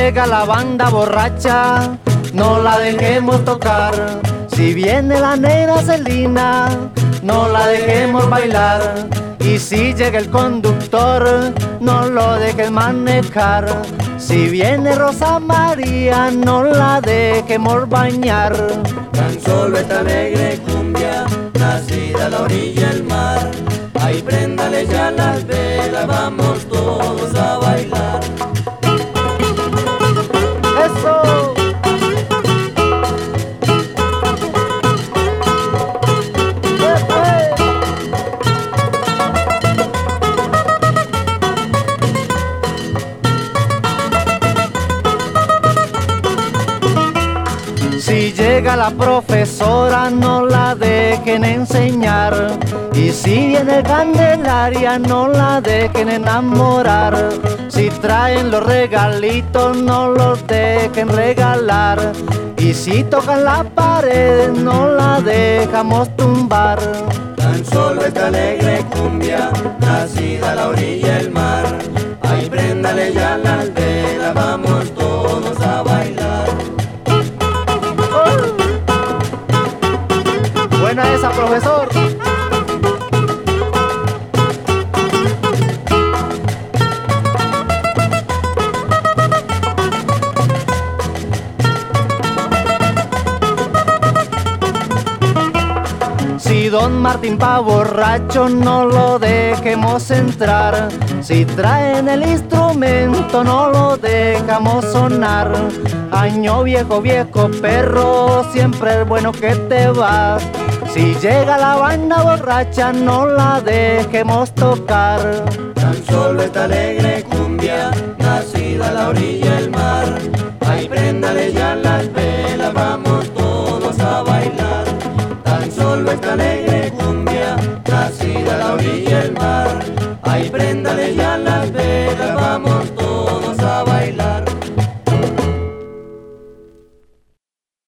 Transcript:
llega la banda borracha, no la dejemos tocar. Si viene la negra Celina, no la dejemos bailar. Y si llega el conductor, no lo dejes manejar. Si viene Rosa María, no la dejemos bañar. Tan solo esta alegre cumbia, nacida a la orilla del mar. Ay, préndale ya las velas, vamos todos a bailar. ¡Eso! Si llega la profesora, no la dejen enseñar. Y si viene Candelaria, no la dejen enamorar. Si traen los regalitos, no los dejen regalar. Y si tocan la pared, no la dejamos tumbar. Tan solo esta alegre cumbia, nacida a la orilla del mar. Ay, préndale ya las velas, vamos todos a bailar. Buena esa, profesor. Si don Martín pa' borracho, no lo dejemos entrar. Si traen el instrumento, no lo dejamos sonar. Año viejo, viejo perro, siempre es bueno que te vas. Si llega la banda borracha, no la dejemos tocar.